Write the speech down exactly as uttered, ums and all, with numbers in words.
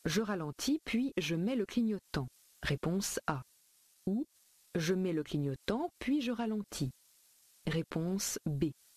Je ralentis puis je mets le clignotant. Réponse A. Ou je mets le clignotant puis je ralentis. Réponse B.